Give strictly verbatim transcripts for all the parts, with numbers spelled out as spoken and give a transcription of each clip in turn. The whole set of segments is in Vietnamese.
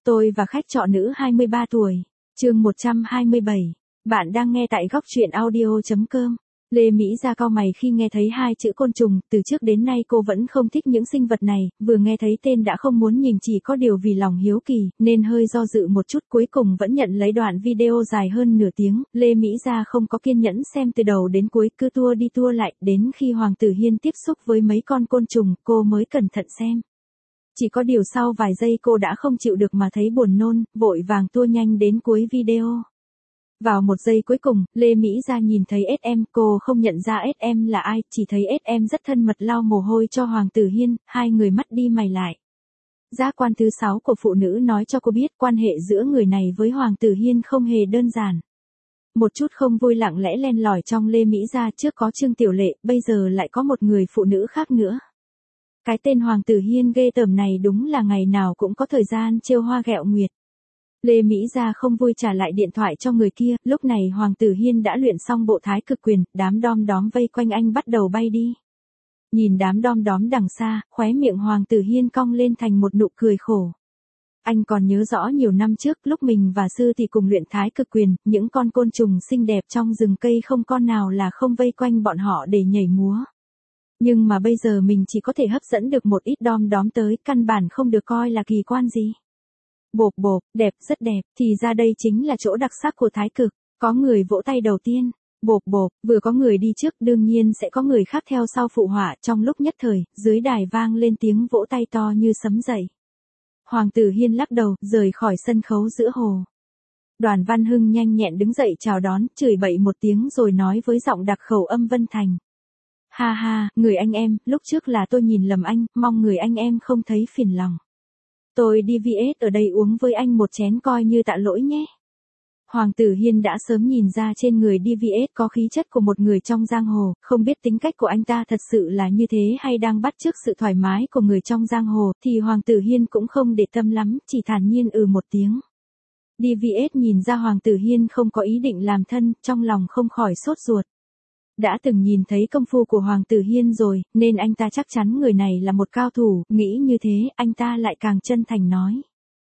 Tôi và khách trọ nữ hai mươi ba tuổi. Chương một trăm hai mươi bảy. Bạn đang nghe tại góc truyện audio chấm com. Lê Mỹ Gia cau mày khi nghe thấy hai chữ côn trùng, từ trước đến nay cô vẫn không thích những sinh vật này, vừa nghe thấy tên đã không muốn nhìn, chỉ có điều vì lòng hiếu kỳ, nên hơi do dự một chút, cuối cùng vẫn nhận lấy đoạn video dài hơn nửa tiếng. Lê Mỹ Gia không có kiên nhẫn xem từ đầu đến cuối, cứ tua đi tua lại, đến khi Hoàng Tử Hiên tiếp xúc với mấy con côn trùng, cô mới cẩn thận xem. Chỉ có điều sau vài giây cô đã không chịu được mà thấy buồn nôn, vội vàng tua nhanh đến cuối video. Vào một giây cuối cùng, Lê Mỹ Gia nhìn thấy ét em, cô không nhận ra ét em là ai, chỉ thấy ét em rất thân mật lau mồ hôi cho Hoàng Tử Hiên, hai người mắt đi mày lại. Giác quan thứ sáu của phụ nữ nói cho cô biết quan hệ giữa người này với Hoàng Tử Hiên không hề đơn giản. Một chút không vui lặng lẽ len lỏi trong Lê Mỹ Gia, trước có Trương Tiểu Lệ, bây giờ lại có một người phụ nữ khác nữa. Cái tên Hoàng Tử Hiên ghê tởm này đúng là ngày nào cũng có thời gian trêu hoa ghẹo nguyệt. Lê Mỹ Gia không vui trả lại điện thoại cho người kia, lúc này Hoàng Tử Hiên đã luyện xong bộ thái cực quyền, đám đom đóm vây quanh anh bắt đầu bay đi. Nhìn đám đom đóm đằng xa, khóe miệng Hoàng Tử Hiên cong lên thành một nụ cười khổ. Anh còn nhớ rõ nhiều năm trước, lúc mình và sư thì cùng luyện thái cực quyền, những con côn trùng xinh đẹp trong rừng cây không con nào là không vây quanh bọn họ để nhảy múa. Nhưng mà bây giờ mình chỉ có thể hấp dẫn được một ít đom đóm tới, căn bản không được coi là kỳ quan gì. Bộp bộp, đẹp, rất đẹp, thì ra đây chính là chỗ đặc sắc của thái cực. Có người vỗ tay đầu tiên. Bộp bộp, vừa có người đi trước, đương nhiên sẽ có người khác theo sau phụ họa. Trong lúc nhất thời, dưới đài vang lên tiếng vỗ tay to như sấm dậy. Hoàng Tử Hiên lắc đầu, rời khỏi sân khấu giữa hồ. Đoàn Văn Hưng nhanh nhẹn đứng dậy chào đón, chửi bậy một tiếng rồi nói với giọng đặc khẩu âm Vân Thành. Ha ha, người anh em, lúc trước là tôi nhìn lầm anh, mong người anh em không thấy phiền lòng. Tôi đê vê ét ở đây uống với anh một chén coi như tạ lỗi nhé. Hoàng Tử Hiên đã sớm nhìn ra trên người đê vê ét có khí chất của một người trong giang hồ, không biết tính cách của anh ta thật sự là như thế hay đang bắt chước sự thoải mái của người trong giang hồ, thì Hoàng Tử Hiên cũng không để tâm lắm, chỉ thản nhiên ừ một tiếng. đê vê ét nhìn ra Hoàng Tử Hiên không có ý định làm thân, trong lòng không khỏi sốt ruột. Đã từng nhìn thấy công phu của Hoàng Tử Hiên rồi, nên anh ta chắc chắn người này là một cao thủ, nghĩ như thế, anh ta lại càng chân thành nói.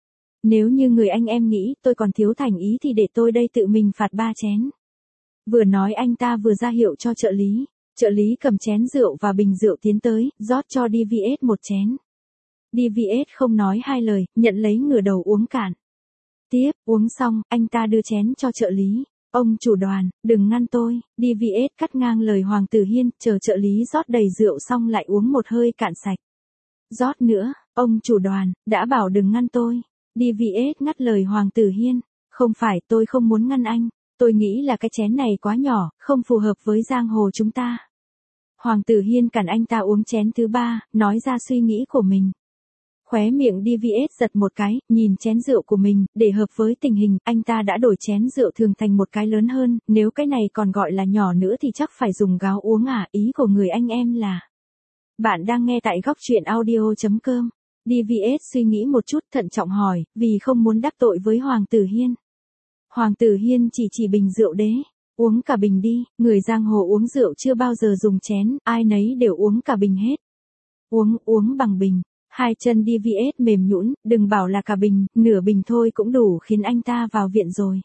Nếu như người anh em nghĩ tôi còn thiếu thành ý thì để tôi đây tự mình phạt ba chén. Vừa nói anh ta vừa ra hiệu cho trợ lý, trợ lý cầm chén rượu và bình rượu tiến tới, rót cho đê vê ét một chén. đê vê ét không nói hai lời, nhận lấy ngửa đầu uống cạn. Tiếp, uống xong, anh ta đưa chén cho trợ lý. Ông chủ Đoàn, đừng ngăn tôi, đê vê ét cắt ngang lời Hoàng Tử Hiên, chờ trợ lý rót đầy rượu xong lại uống một hơi cạn sạch. Rót nữa, ông chủ Đoàn, đã bảo đừng ngăn tôi. đê vê ét ngắt lời Hoàng Tử Hiên, không phải tôi không muốn ngăn anh, tôi nghĩ là cái chén này quá nhỏ, không phù hợp với giang hồ chúng ta. Hoàng Tử Hiên cản anh ta uống chén thứ ba, nói ra suy nghĩ của mình. Khóe miệng đê vê ét giật một cái, nhìn chén rượu của mình, để hợp với tình hình, anh ta đã đổi chén rượu thường thành một cái lớn hơn, nếu cái này còn gọi là nhỏ nữa thì chắc phải dùng gáo uống à, ý của người anh em là. Bạn đang nghe tại góc truyện audio chấm com. đê vê ét suy nghĩ một chút, thận trọng hỏi, vì không muốn đắc tội với Hoàng Tử Hiên. Hoàng Tử Hiên chỉ chỉ bình rượu đế, uống cả bình đi, người giang hồ uống rượu chưa bao giờ dùng chén, ai nấy đều uống cả bình hết. Uống, uống bằng bình. Hai chân đê vê ét mềm nhũn, đừng bảo là cả bình, nửa bình thôi cũng đủ khiến anh ta vào viện rồi.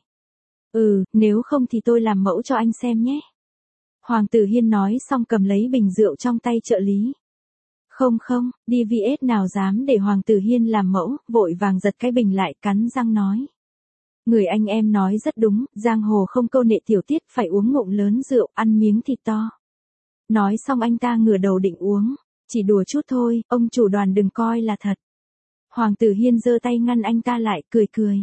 Ừ, nếu không thì tôi làm mẫu cho anh xem nhé. Hoàng Tử Hiên nói xong cầm lấy bình rượu trong tay trợ lý. Không không, đê vê ét nào dám để Hoàng Tử Hiên làm mẫu, vội vàng giật cái bình lại, cắn răng nói. Người anh em nói rất đúng, giang hồ không câu nệ tiểu tiết, phải uống ngụm lớn rượu, ăn miếng thịt to. Nói xong anh ta ngửa đầu định uống. Chỉ đùa chút thôi, ông chủ Đoàn đừng coi là thật. Hoàng Tử Hiên giơ tay ngăn anh ta lại, cười cười.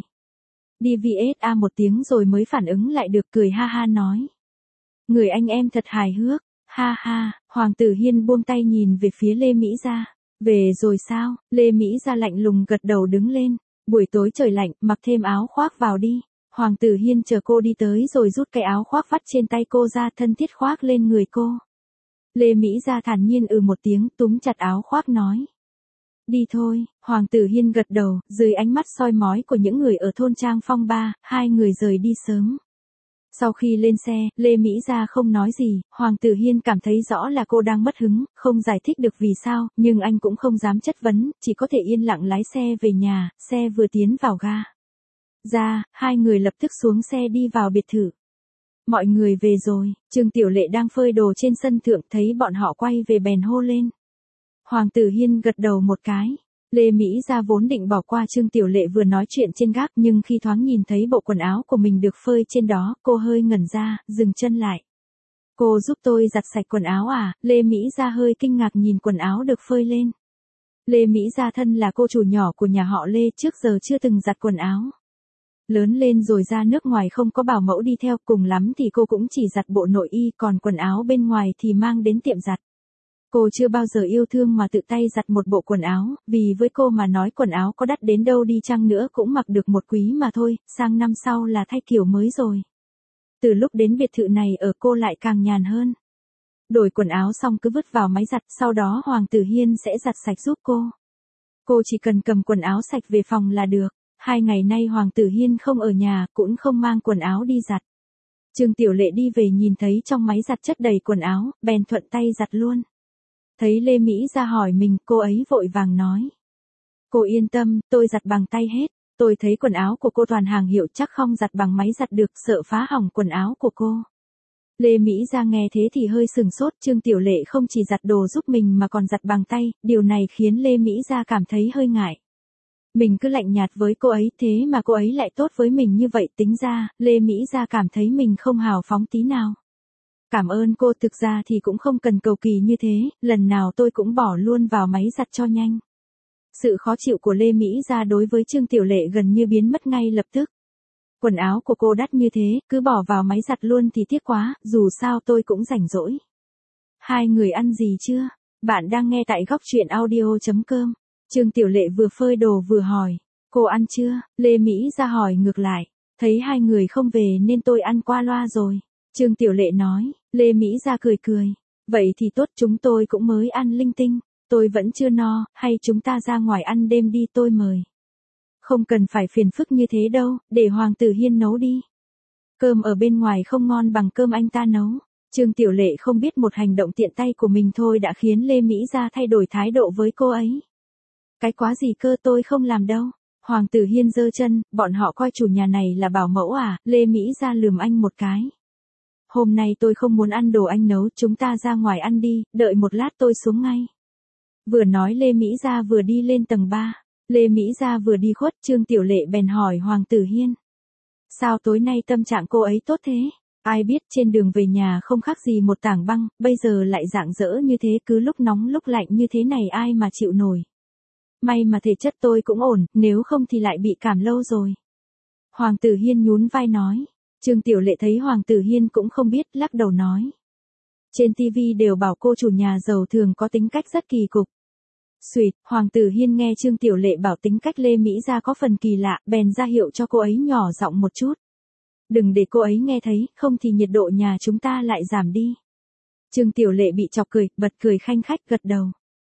đê vê ét a một tiếng rồi mới phản ứng lại được, cười ha ha nói. Người anh em thật hài hước, ha ha. Hoàng Tử Hiên buông tay nhìn về phía Lê Mỹ Gia. Về rồi sao? Lê Mỹ Gia lạnh lùng gật đầu đứng lên. Buổi tối trời lạnh, mặc thêm áo khoác vào đi. Hoàng Tử Hiên chờ cô đi tới rồi rút cái áo khoác vắt trên tay cô ra, thân thiết khoác lên người cô. Lê Mỹ Gia thản nhiên ừ một tiếng, túm chặt áo khoác nói. Đi thôi, Hoàng Tử Hiên gật đầu, dưới ánh mắt soi mói của những người ở thôn Trang Phong Ba, hai người rời đi sớm. Sau khi lên xe, Lê Mỹ Gia không nói gì, Hoàng Tử Hiên cảm thấy rõ là cô đang mất hứng, không giải thích được vì sao, nhưng anh cũng không dám chất vấn, chỉ có thể yên lặng lái xe về nhà, xe vừa tiến vào ga ra, hai người lập tức xuống xe đi vào biệt thự. Mọi người về rồi, Trương Tiểu Lệ đang phơi đồ trên sân thượng thấy bọn họ quay về bèn hô lên. Hoàng Tử Hiên gật đầu một cái. Lê Mỹ Gia vốn định bỏ qua Trương Tiểu Lệ vừa nói chuyện trên gác nhưng khi thoáng nhìn thấy bộ quần áo của mình được phơi trên đó, cô hơi ngẩn ra, dừng chân lại. Cô giúp tôi giặt sạch quần áo à? Lê Mỹ Gia hơi kinh ngạc nhìn quần áo được phơi lên. Lê Mỹ Gia thân là cô chủ nhỏ của nhà họ Lê, trước giờ chưa từng giặt quần áo. Lớn lên rồi ra nước ngoài không có bảo mẫu đi theo, cùng lắm thì cô cũng chỉ giặt bộ nội y, còn quần áo bên ngoài thì mang đến tiệm giặt. Cô chưa bao giờ yêu thương mà tự tay giặt một bộ quần áo, vì với cô mà nói quần áo có đắt đến đâu đi chăng nữa cũng mặc được một quý mà thôi, sang năm sau là thay kiểu mới rồi. Từ lúc đến biệt thự này ở cô lại càng nhàn hơn. Đổi quần áo xong cứ vứt vào máy giặt, sau đó Hoàng Tử Hiên sẽ giặt sạch giúp cô. Cô chỉ cần cầm quần áo sạch về phòng là được. Hai ngày nay Hoàng Tử Hiên không ở nhà, cũng không mang quần áo đi giặt. Trương Tiểu Lệ đi về nhìn thấy trong máy giặt chất đầy quần áo, bèn thuận tay giặt luôn. Thấy Lê Mỹ Gia hỏi mình, cô ấy vội vàng nói. Cô yên tâm, tôi giặt bằng tay hết. Tôi thấy quần áo của cô toàn hàng hiệu, chắc không giặt bằng máy giặt được, sợ phá hỏng quần áo của cô. Lê Mỹ Gia nghe thế thì hơi sừng sốt, Trương Tiểu Lệ không chỉ giặt đồ giúp mình mà còn giặt bằng tay, điều này khiến Lê Mỹ Gia cảm thấy hơi ngại. Mình cứ lạnh nhạt với cô ấy, thế mà cô ấy lại tốt với mình như vậy, tính ra, Lê Mỹ Gia cảm thấy mình không hào phóng tí nào. Cảm ơn cô, thực ra thì cũng không cần cầu kỳ như thế, lần nào tôi cũng bỏ luôn vào máy giặt cho nhanh. Sự khó chịu của Lê Mỹ Gia đối với Trương Tiểu Lệ gần như biến mất ngay lập tức. Quần áo của cô đắt như thế, cứ bỏ vào máy giặt luôn thì tiếc quá, dù sao tôi cũng rảnh rỗi. Hai người ăn gì chưa? Bạn đang nghe tại góc truyện audio chấm com. Trương Tiểu Lệ vừa phơi đồ vừa hỏi. Cô ăn chưa? Lê Mỹ Gia hỏi ngược lại. Thấy hai người không về nên tôi ăn qua loa rồi. Trương Tiểu Lệ nói. Lê Mỹ Gia cười cười. Vậy thì tốt, chúng tôi cũng mới ăn linh tinh. Tôi vẫn chưa no, hay chúng ta ra ngoài ăn đêm đi, tôi mời. Không cần phải phiền phức như thế đâu, để Hoàng Tử Hiên nấu đi. Cơm ở bên ngoài không ngon bằng cơm anh ta nấu. Trương Tiểu Lệ không biết một hành động tiện tay của mình thôi đã khiến Lê Mỹ Gia thay đổi thái độ với cô ấy. Cái quá gì cơ, tôi không làm đâu. Hoàng Tử Hiên giơ chân, bọn họ coi chủ nhà này là bảo mẫu à? Lê Mỹ Gia lườm anh một cái. Hôm nay tôi không muốn ăn đồ anh nấu, chúng ta ra ngoài ăn đi, đợi một lát tôi xuống ngay. Vừa nói Lê Mỹ Gia vừa đi lên tầng ba. Lê Mỹ Gia vừa đi khuất, Trương Tiểu Lệ bèn hỏi Hoàng Tử Hiên. Sao tối nay tâm trạng cô ấy tốt thế? Ai biết trên đường về nhà không khác gì một tảng băng, bây giờ lại rạng rỡ như thế, cứ lúc nóng lúc lạnh như thế này ai mà chịu nổi. May mà thể chất tôi cũng ổn, nếu không thì lại bị cảm lâu rồi. Hoàng Tử Hiên nhún vai nói. Trương Tiểu Lệ thấy Hoàng Tử Hiên cũng không biết, lắc đầu nói. Trên ti vi đều bảo cô chủ nhà giàu thường có tính cách rất kỳ cục. Xuyệt, Hoàng Tử Hiên nghe Trương Tiểu Lệ bảo tính cách Lê Mỹ Gia có phần kỳ lạ, bèn ra hiệu cho cô ấy nhỏ giọng một chút. Đừng để cô ấy nghe thấy, không thì nhiệt độ nhà chúng ta lại giảm đi. Trương Tiểu Lệ bị chọc cười, bật cười khanh khách gật đầu.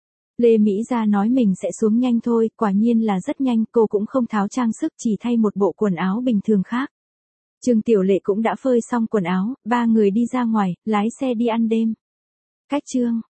Lê Mỹ Gia nói mình sẽ xuống nhanh thôi, quả nhiên là rất nhanh, cô cũng không tháo trang sức, chỉ thay một bộ quần áo bình thường khác. Trương Tiểu Lệ cũng đã phơi xong quần áo, ba người đi ra ngoài, lái xe đi ăn đêm. Cách chương